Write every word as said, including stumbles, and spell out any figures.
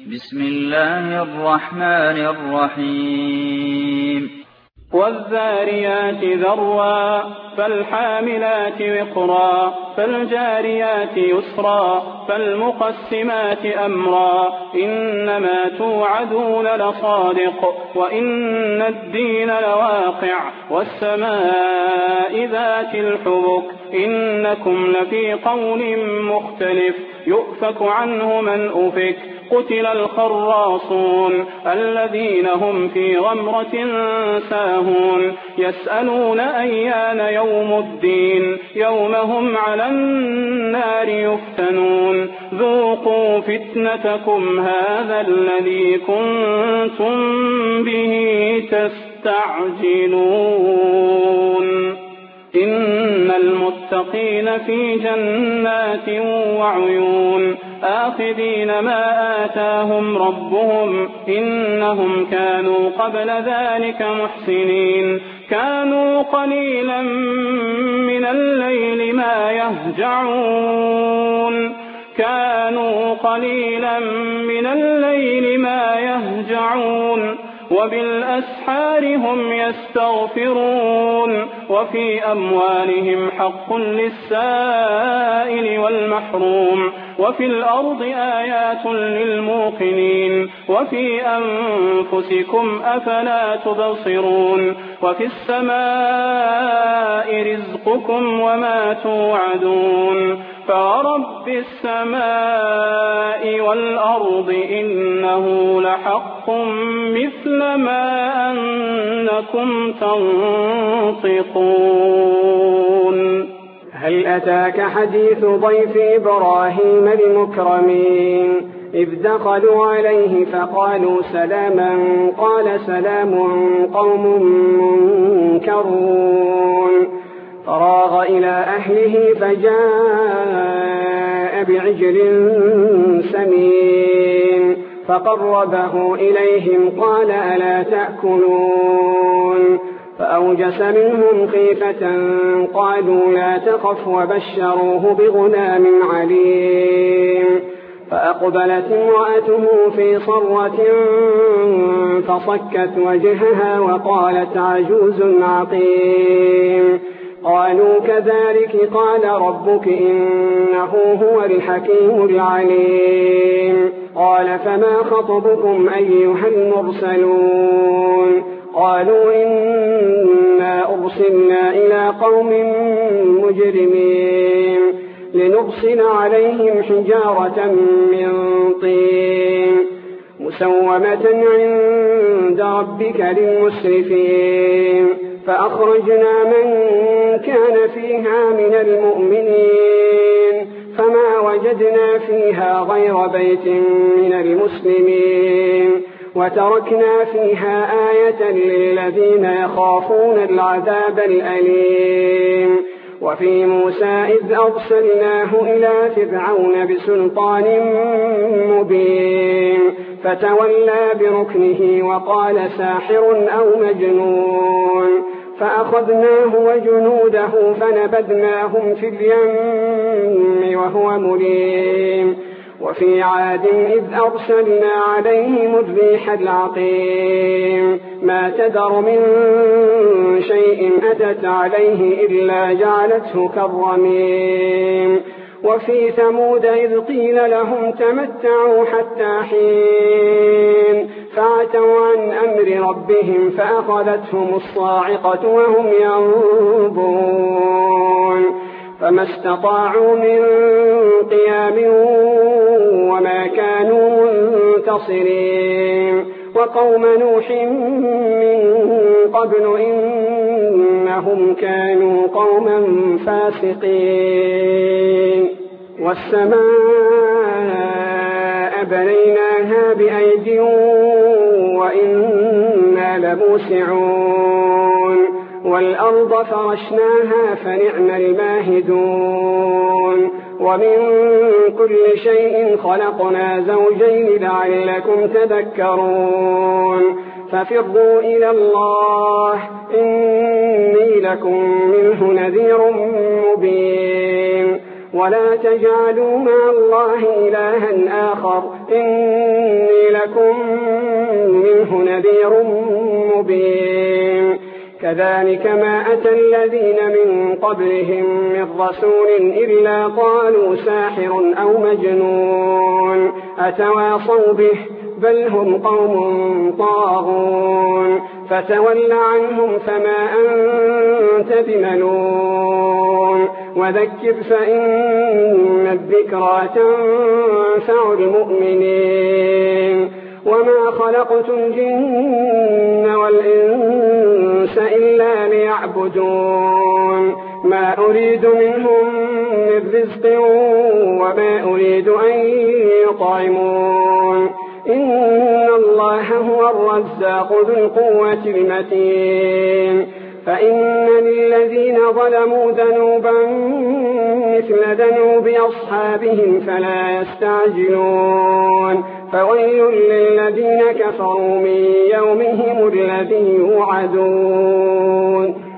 بسم الله الرحمن الرحيم والذاريات ذروا فالحاملات وقرا فالجاريات يسرا فالمقسمات أمرا إنما توعدون لصادق وإن الدين لواقع والسماء ذات الحبك إنكم لفي قول مختلف يؤفك عنه من أفك قتل الخراصون الذين هم في غمرة ساهون يسألون أيان يوم الدين يوم هم على النار يفتنون ذوقوا فتنتكم هذا الذي كنتم به تستعجلون إن المتقين في جنات وعيون آخذين ما آتاهم ربهم إنهم كانوا قبل ذلك محسنين كانوا قليلا من الليل ما يهجعون كانوا قليلا من الليل ما يهجعون وبالأسحار هم يستغفرون وفي أموالهم حق للسائل والمحروم وفي الأرض آيات للموقنين وفي أنفسكم أفلا تبصرون وفي السماء رزقكم وما توعدون فرب السماء والأرض إنه لحق مثل ما أنكم تنطقون هل أتاك حديث ضيف إبراهيم المكرمين إذ دخلوا عليه فقالوا سلاما قال سلام قوم منكرون فراغ إلى أهله فجاء بعجل سمين فقربه إليهم قال ألا تأكلون فأوجس منهم خيفة قالوا لا تخف وبشروه بغلام عليم فأقبلت امرأته في صرة فصكت وجهها وقالت عجوز عقيم قالوا كذلك قال ربك إنه هو الحكيم العليم قال فما خطبكم أيها المرسلون قالوا إنا أرسلنا إلى قوم مجرمين لنرسل عليهم حجارة من طين مسومة عند ربك للمسرفين فأخرجنا من كان فيها من المؤمنين فما وجدنا فيها غير بيت من المسلمين وتركنا فيها آية للذين يخافون العذاب الأليم وفي موسى إذ أرسلناه إلى فرعون بسلطان مبين فتولى بركنه وقال ساحر أو مجنون فأخذناه وجنوده فنبذناهم في اليم وهو مليم وفي عاد إذ أرسلنا عليهم الريح العقيم ما تذر من شيء أتت عليه إلا جعلته كالرميم وفي ثمود إذ قيل لهم تمتعوا حتى حين فعتوا عن أمر ربهم فأخذتهم الصاعقة وهم ينظرون فما استطاعوا من قيام وما كانوا منتصرين وقوم نوح من قبل إنهم كانوا قوما فاسقين والسماء بنيناها بأيد وإنا لموسعون والأرض فرشناها فنعم الماهدون ومن كل شيء خلقنا زوجين لعلكم تذكرون ففروا إلى الله إني لكم منه نذير مبين ولا تجعلوا مع الله إلها آخر إني لكم منه نذير مبين كذلك ما أتى الذين من قبلهم من رسول إلا قالوا ساحر أو مجنون أتواصوا به بل هم قوم طاغون فتول عنهم فما أنت بملوم وذكر فإن الذكرى تنفع المؤمنين وما خلقت الجن والإنس إلا ليعبدون ما أريد منهم من رزق وما أريد أن يطعمون إن الله هو الرزاق ذو القوة المتين فإن للذين ظلموا ذنوبا مثل ذنوب أصحابهم فلا يستعجلون فويل للذين كفروا من يومهم الذي يوعدون